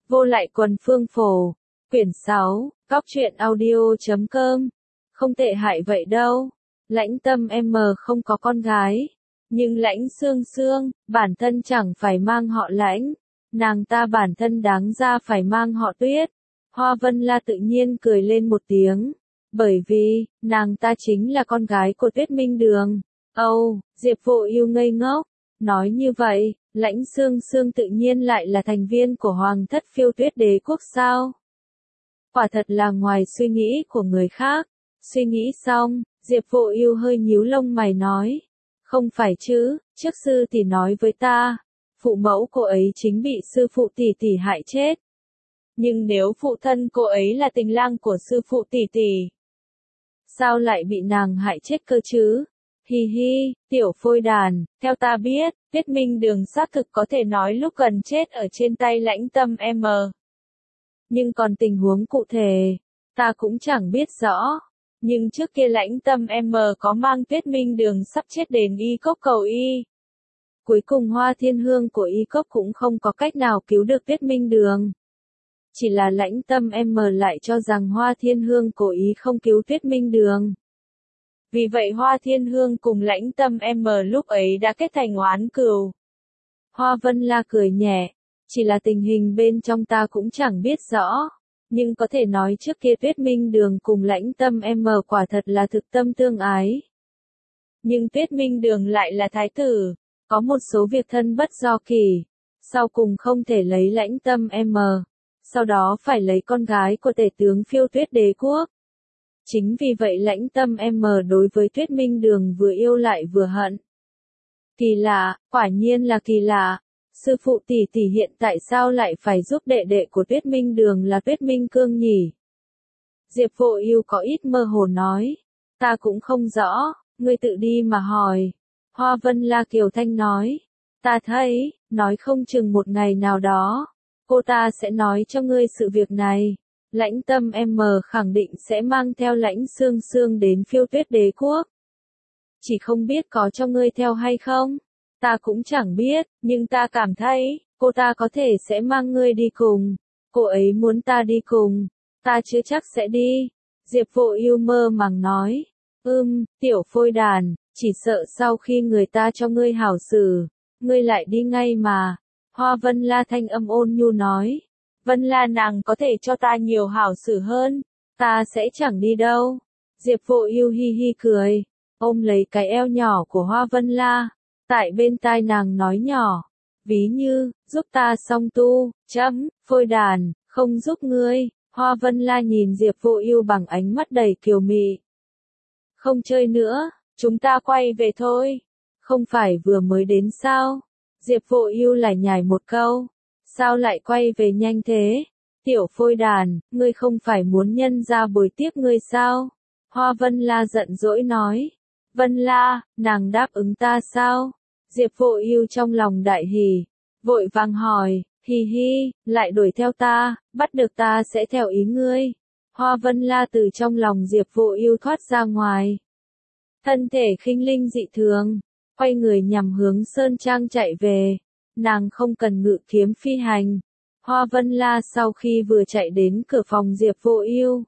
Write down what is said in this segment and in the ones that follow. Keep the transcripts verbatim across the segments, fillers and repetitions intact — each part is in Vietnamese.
Vô lại quần phương phổ. Quyển sáu, Cóc truyện audio chấm com. Không tệ hại vậy đâu. Lãnh Tâm em không có con gái. Nhưng Lãnh Xương Xương, bản thân chẳng phải mang họ Lãnh. Nàng ta bản thân đáng ra phải mang họ Tuyết. Hoa Vân La tự nhiên cười lên một tiếng. Bởi vì, nàng ta chính là con gái của Tuyết Minh Đường. Âu, oh, Diệp Vô Ưu ngây ngốc. Nói như vậy, Lãnh Xương Xương tự nhiên lại là thành viên của Hoàng thất Phiêu Tuyết Đế quốc sao? Quả thật là ngoài suy nghĩ của người khác. Suy nghĩ xong, Diệp Vô Ưu hơi nhíu lông mày nói. Không phải chứ, trước sư tỷ nói với ta. Phụ mẫu cô ấy chính bị sư phụ tỷ tỷ hại chết. Nhưng nếu phụ thân cô ấy là tình lang của sư phụ tỷ tỷ, sao lại bị nàng hại chết cơ chứ? Hi hi, tiểu phôi đàn, theo ta biết, Tuyết Minh Đường xác thực có thể nói lúc gần chết ở trên tay Lãnh Tâm em. Nhưng còn tình huống cụ thể, ta cũng chẳng biết rõ. Nhưng trước kia Lãnh Tâm em có mang Tuyết Minh Đường sắp chết đến Y Cốc cầu y. Cuối cùng Hoa Thiên Hương của Y Cốc cũng không có cách nào cứu được Tuyết Minh Đường. Chỉ là Lãnh Tâm em lại cho rằng Hoa Thiên Hương cố ý không cứu Tuyết Minh Đường. Vì vậy Hoa Thiên Hương cùng Lãnh Tâm em lúc ấy đã kết thành oán cừu. Hoa Vân La cười nhẹ, chỉ là tình hình bên trong ta cũng chẳng biết rõ. Nhưng có thể nói trước kia Tuyết Minh Đường cùng Lãnh Tâm em quả thật là thực tâm tương ái. Nhưng Tuyết Minh Đường lại là thái tử, có một số việc thân bất do kỳ. Sau cùng không thể lấy Lãnh Tâm em. Sau đó phải lấy con gái của tể tướng Phiêu Tuyết Đế quốc. Chính vì vậy Lãnh Tâm em đối với Tuyết Minh Đường vừa yêu lại vừa hận. Kỳ lạ, quả nhiên là kỳ lạ. Sư phụ tỷ tỷ hiện tại sao lại phải giúp đệ đệ của Tuyết Minh Đường là Tuyết Minh Cương nhỉ? Diệp Vô Ưu có ít mơ hồ nói. Ta cũng không rõ, ngươi tự đi mà hỏi. Hoa Vân La kiều thanh nói. Ta thấy, nói không chừng một ngày nào đó, cô ta sẽ nói cho ngươi sự việc này. Lãnh Tâm em khẳng định sẽ mang theo Lãnh Xương Xương đến Phiêu Tuyết Đế quốc. Chỉ không biết có cho ngươi theo hay không? Ta cũng chẳng biết, nhưng ta cảm thấy, cô ta có thể sẽ mang ngươi đi cùng. Cô ấy muốn ta đi cùng, ta chưa chắc sẽ đi. Diệp Vô Ưu mơ màng nói. Ừm, tiểu phôi đàn, chỉ sợ sau khi người ta cho ngươi hảo xử, ngươi lại đi ngay mà. Hoa Vân La thanh âm ôn nhu nói. Vân La nàng có thể cho ta nhiều hảo xử hơn, ta sẽ chẳng đi đâu. Diệp Vô Ưu hi hi cười, ôm lấy cái eo nhỏ của Hoa Vân La, tại bên tai nàng nói nhỏ, ví như, giúp ta song tu, chấm, phôi đàn, không giúp ngươi. Hoa Vân La nhìn Diệp Vô Ưu bằng ánh mắt đầy kiều mị. Không chơi nữa, chúng ta quay về thôi. Không phải vừa mới đến sao? Diệp Vô Ưu lại nhải một câu. Sao lại quay về nhanh thế? Tiểu phôi đàn, ngươi không phải muốn nhân gia bồi tiếp ngươi sao? Hoa Vân La giận dỗi nói. Vân La, nàng đáp ứng ta sao? Diệp Vô Ưu trong lòng đại hỉ, vội vàng hỏi, hi hi, lại đuổi theo ta, bắt được ta sẽ theo ý ngươi. Hoa Vân La từ trong lòng Diệp Vô Ưu thoát ra ngoài. Thân thể khinh linh dị thường, quay người nhằm hướng sơn trang chạy về. Nàng không cần ngự kiếm phi hành. Hoa Vân La sau khi vừa chạy đến cửa phòng Diệp Vô Ưu,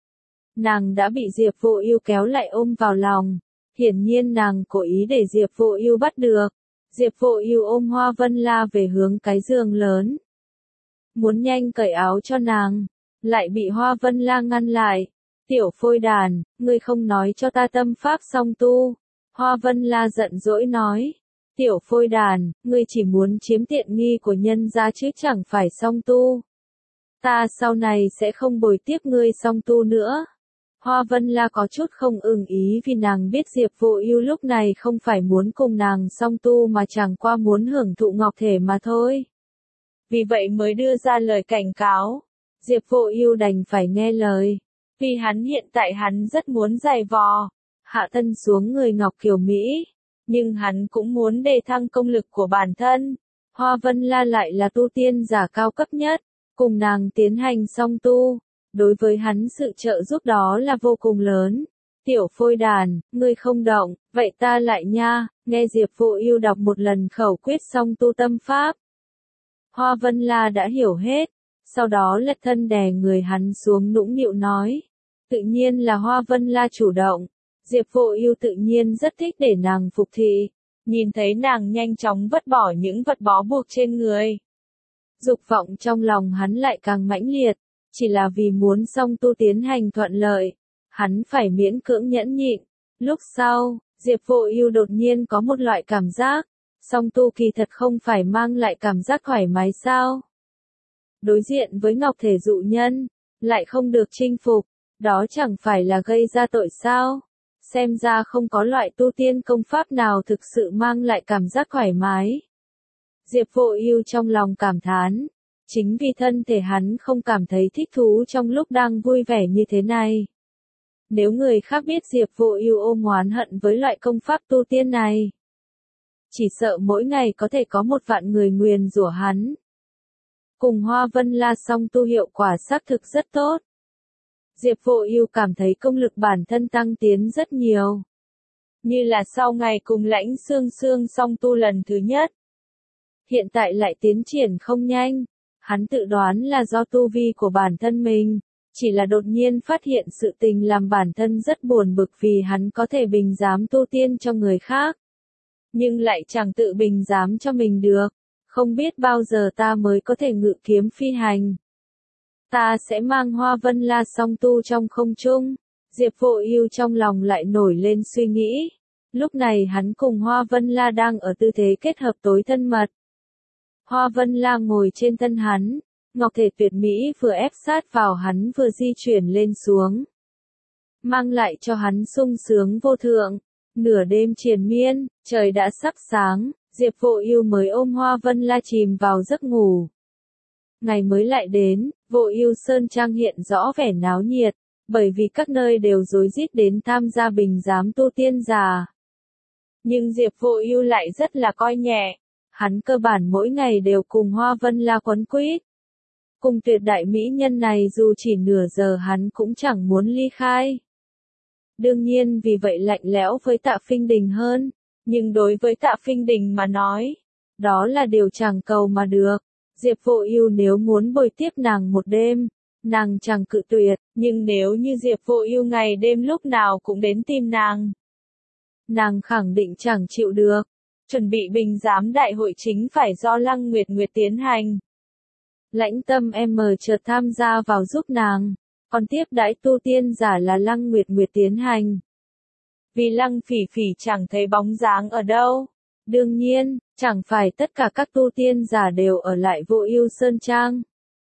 nàng đã bị Diệp Vô Ưu kéo lại ôm vào lòng. Hiển nhiên nàng cố ý để Diệp Vô Ưu bắt được. Diệp Vô Ưu ôm Hoa Vân La về hướng cái giường lớn. Muốn nhanh cởi áo cho nàng, lại bị Hoa Vân La ngăn lại. Tiểu phôi đàn, ngươi không nói cho ta tâm pháp song tu. Hoa Vân La giận dỗi nói. Tiểu phôi đàn, ngươi chỉ muốn chiếm tiện nghi của nhân gia chứ chẳng phải song tu. Ta sau này sẽ không bồi tiếp ngươi song tu nữa. Hoa Vân La có chút không ưng ý vì nàng biết Diệp Vô Ưu lúc này không phải muốn cùng nàng song tu mà chẳng qua muốn hưởng thụ ngọc thể mà thôi. Vì vậy mới đưa ra lời cảnh cáo. Diệp Vô Ưu đành phải nghe lời. Vì hắn hiện tại hắn rất muốn giày vò, hạ thân xuống người ngọc kiều Mỹ. Nhưng hắn cũng muốn đề thăng công lực của bản thân. Hoa Vân La lại là tu tiên giả cao cấp nhất, cùng nàng tiến hành song tu. Đối với hắn sự trợ giúp đó là vô cùng lớn. Tiểu phôi đàn, ngươi không động, vậy ta lại nha. Nghe Diệp Vô Ưu đọc một lần khẩu quyết song tu tâm pháp. Hoa Vân La đã hiểu hết. sau đó lật thân đè người hắn xuống nũng nịu nói. Tự nhiên là Hoa Vân La chủ động. Diệp Vô Ưu tự nhiên rất thích để nàng phục thị. Nhìn thấy nàng nhanh chóng vứt bỏ những vật bó buộc trên người. Dục vọng trong lòng hắn lại càng mãnh liệt. Chỉ là vì muốn song tu tiến hành thuận lợi. Hắn phải miễn cưỡng nhẫn nhịn. Lúc sau, Diệp Vô Ưu đột nhiên có một loại cảm giác. Song tu kỳ thật không phải mang lại cảm giác thoải mái sao? Đối diện với ngọc thể dụ nhân, lại không được chinh phục, đó chẳng phải là gây ra tội sao? Xem ra không có loại tu tiên công pháp nào thực sự mang lại cảm giác thoải mái. Diệp Vô Ưu trong lòng cảm thán, chính vì thân thể hắn không cảm thấy thích thú trong lúc đang vui vẻ như thế này. Nếu người khác biết Diệp Vô Ưu ôm oán hận với loại công pháp tu tiên này, chỉ sợ mỗi ngày có thể có một vạn người nguyền rủa hắn. Cùng Hoa Vân La song tu hiệu quả xác thực rất tốt. Diệp Vô Ưu cảm thấy công lực bản thân tăng tiến rất nhiều. Như là sau ngày cùng Lãnh Xương Xương song tu lần thứ nhất. Hiện tại lại tiến triển không nhanh, hắn tự đoán là do tu vi của bản thân mình, chỉ là đột nhiên phát hiện sự tình làm bản thân rất buồn bực vì hắn có thể bình giám tu tiên cho người khác. Nhưng lại chẳng tự bình giám cho mình được, không biết bao giờ ta mới có thể ngự kiếm phi hành. Ta sẽ mang Hoa Vân La song tu trong không trung. Diệp Vô Ưu trong lòng lại nổi lên suy nghĩ. Lúc này hắn cùng Hoa Vân La đang ở tư thế kết hợp tối thân mật. Hoa Vân La ngồi trên thân hắn, ngọc thể tuyệt mỹ vừa ép sát vào hắn vừa di chuyển lên xuống, mang lại cho hắn sung sướng vô thượng. Nửa đêm triền miên, trời đã sắp sáng, Diệp Vô Ưu mới ôm Hoa Vân La chìm vào giấc ngủ. Ngày mới lại đến, Vô Ưu Sơn Trang hiện rõ vẻ náo nhiệt, bởi vì các nơi đều rối rít đến tham gia bình giám tu tiên giả. Nhưng Diệp Vô Ưu lại rất là coi nhẹ, hắn cơ bản mỗi ngày đều cùng Hoa Vân La quấn quýt. Cùng tuyệt đại mỹ nhân này dù chỉ nửa giờ hắn cũng chẳng muốn ly khai. Đương nhiên vì vậy lạnh lẽo với Tạ Phinh Đình hơn, nhưng đối với Tạ Phinh Đình mà nói, đó là điều chẳng cầu mà được. Diệp Vô Ưu nếu muốn bồi tiếp nàng một đêm, nàng chẳng cự tuyệt, nhưng nếu như Diệp Vô Ưu ngày đêm lúc nào cũng đến tìm nàng, nàng khẳng định chẳng chịu được. Chuẩn bị bình giám đại hội chính phải do Lăng Nguyệt Nguyệt tiến hành. Lãnh Tâm em chợt tham gia vào giúp nàng, còn tiếp đãi tu tiên giả là Lăng Nguyệt Nguyệt tiến hành. Vì Lăng Phỉ Phỉ chẳng thấy bóng dáng ở đâu. Đương nhiên, chẳng phải tất cả các tu tiên giả đều ở lại Vô Ưu Sơn Trang.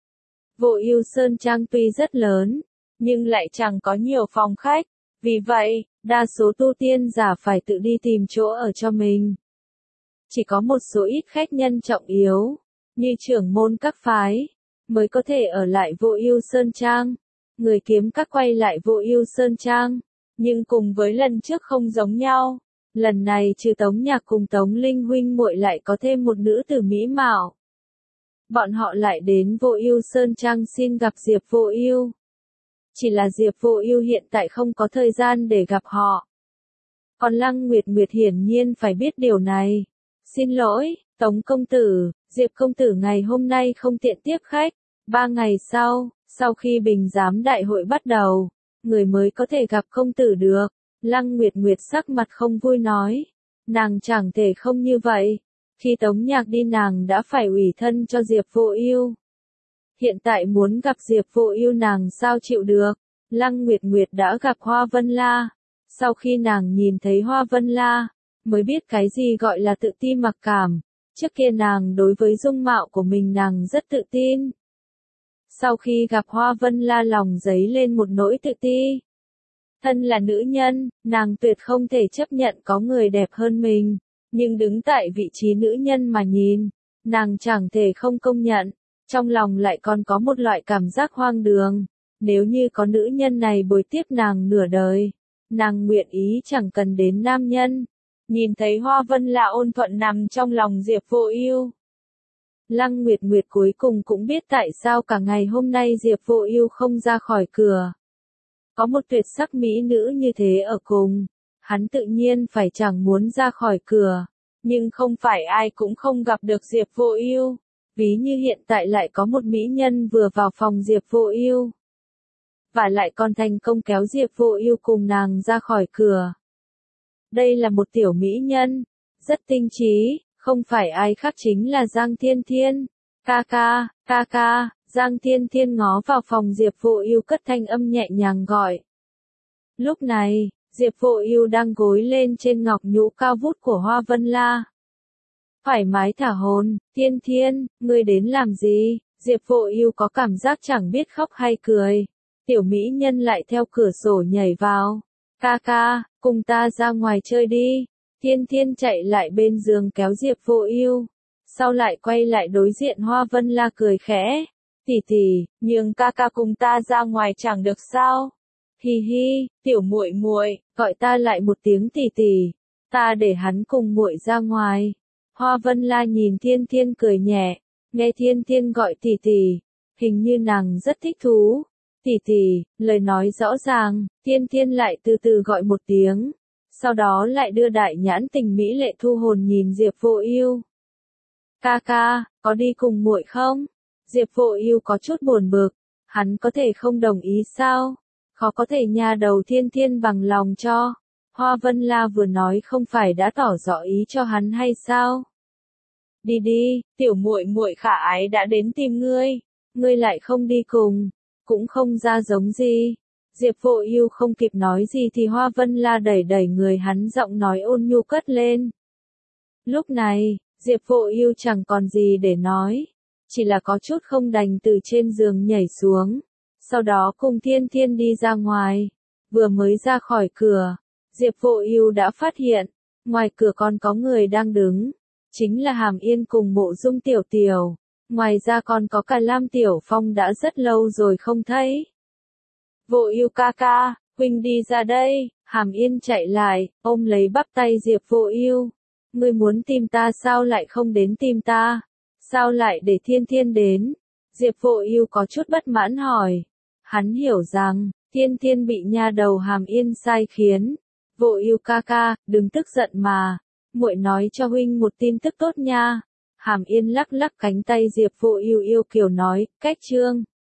Vô Ưu Sơn Trang tuy rất lớn, nhưng lại chẳng có nhiều phòng khách, vì vậy, đa số tu tiên giả phải tự đi tìm chỗ ở cho mình. Chỉ có một số ít khách nhân trọng yếu, như trưởng môn các phái, mới có thể ở lại Vô Ưu Sơn Trang. Người kiếm các quay lại Vô Ưu Sơn Trang, nhưng cùng với lần trước không giống nhau. Lần này trừ Tống Nhạc cùng Tống Linh huynh muội lại có thêm một nữ tử mỹ mạo. Bọn họ lại đến Vô Ưu Sơn Trang xin gặp Diệp Vô Ưu. Chỉ là Diệp Vô Ưu hiện tại không có thời gian để gặp họ. Còn Lăng Nguyệt Nguyệt hiển nhiên phải biết điều này. Xin lỗi, Tống công tử, Diệp công tử ngày hôm nay không tiện tiếp khách. Ba ngày sau, sau khi bình giám đại hội bắt đầu, người mới có thể gặp công tử được. Lăng Nguyệt Nguyệt sắc mặt không vui nói. Nàng chẳng thể không như vậy. Khi Tống Nhạc đi nàng đã phải ủy thân cho Diệp Vô Ưu. Hiện tại muốn gặp Diệp Vô Ưu nàng sao chịu được. Lăng Nguyệt Nguyệt đã gặp Hoa Vân La. Sau khi nàng nhìn thấy Hoa Vân La, mới biết cái gì gọi là tự ti mặc cảm. Trước kia nàng đối với dung mạo của mình nàng rất tự tin. Sau khi gặp Hoa Vân La lòng dấy lên một nỗi tự ti. Thân là nữ nhân, nàng tuyệt không thể chấp nhận có người đẹp hơn mình. Nhưng đứng tại vị trí nữ nhân mà nhìn, nàng chẳng thể không công nhận. Trong lòng lại còn có một loại cảm giác hoang đường. Nếu như có nữ nhân này bồi tiếp nàng nửa đời, nàng nguyện ý chẳng cần đến nam nhân. Nhìn thấy Hoa Vân La ôn thuận nằm trong lòng Diệp Vô Ưu, Lăng Nguyệt Nguyệt cuối cùng cũng biết tại sao cả ngày hôm nay Diệp Vô Ưu không ra khỏi cửa. Có một tuyệt sắc mỹ nữ như thế ở cùng, hắn tự nhiên phải chẳng muốn ra khỏi cửa, nhưng không phải ai cũng không gặp được Diệp Vô Ưu. Ví như hiện tại lại có một mỹ nhân vừa vào phòng Diệp Vô Ưu, và lại còn thành công kéo Diệp Vô Ưu cùng nàng ra khỏi cửa. Đây là một tiểu mỹ nhân, rất tinh trí, không phải ai khác chính là Giang Thiên Thiên. Ca ca, ca ca, Giang Thiên Thiên ngó vào phòng Diệp Vô Ưu cất thanh âm nhẹ nhàng gọi. Lúc này, Diệp Vô Ưu đang gối lên trên ngọc nhũ cao vút của Hoa Vân La. Thoải mái thả hồn, Thiên Thiên, ngươi đến làm gì? Diệp Vô Ưu có cảm giác chẳng biết khóc hay cười. Tiểu mỹ nhân lại theo cửa sổ nhảy vào. Ca ca, cùng ta ra ngoài chơi đi. Thiên Thiên chạy lại bên giường kéo Diệp Vô Ưu. Sau lại quay lại đối diện Hoa Vân La cười khẽ. Tỷ tỷ, nhường ca ca cùng ta ra ngoài chẳng được sao? Hi hi, tiểu muội muội, gọi ta lại một tiếng tỷ tỷ. Ta để hắn cùng muội ra ngoài. Hoa Vân La nhìn Thiên Thiên cười nhẹ, nghe Thiên Thiên gọi tỷ tỷ, hình như nàng rất thích thú. Tỷ tỷ, lời nói rõ ràng, Thiên Thiên lại từ từ gọi một tiếng, sau đó lại đưa đại nhãn tình mỹ lệ thu hồn nhìn Diệp Vô Ưu. Ca ca, có đi cùng muội không? Diệp Vô Ưu có chút buồn bực, hắn có thể không đồng ý sao? Khó có thể nha đầu Thiên Thiên bằng lòng cho. Hoa Vân La vừa nói không phải đã tỏ rõ ý cho hắn hay sao? Đi đi, tiểu muội muội khả ái đã đến tìm ngươi, ngươi lại không đi cùng, cũng không ra giống gì. Diệp Vô Ưu không kịp nói gì thì Hoa Vân La đẩy đẩy người hắn, giọng nói ôn nhu cất lên. Lúc này, Diệp Vô Ưu chẳng còn gì để nói, chỉ là có chút không đành từ trên giường nhảy xuống, sau đó cùng Thiên Thiên đi ra ngoài. Vừa mới ra khỏi cửa, Diệp Vô Ưu đã phát hiện, ngoài cửa còn có người đang đứng, chính là Hàm Yên cùng Mộ Dung Tiểu Tiểu, ngoài ra còn có cả Lam Tiểu Phong đã rất lâu rồi không thấy. Vô Ưu ca ca, huynh đi ra đây. Hàm Yên chạy lại, ôm lấy bắp tay Diệp Vô Ưu. Ngươi muốn tìm ta sao lại không đến tìm ta? Sao lại để Thiên Thiên đến? Diệp Vô Ưu có chút bất mãn hỏi. Hắn hiểu rằng, Thiên Thiên bị nha đầu Hàm Yên sai khiến. Vô Ưu ca ca, đừng tức giận mà. Muội nói cho huynh một tin tức tốt nha. Hàm Yên lắc lắc cánh tay Diệp Vô Ưu yêu kiều nói, cách chương.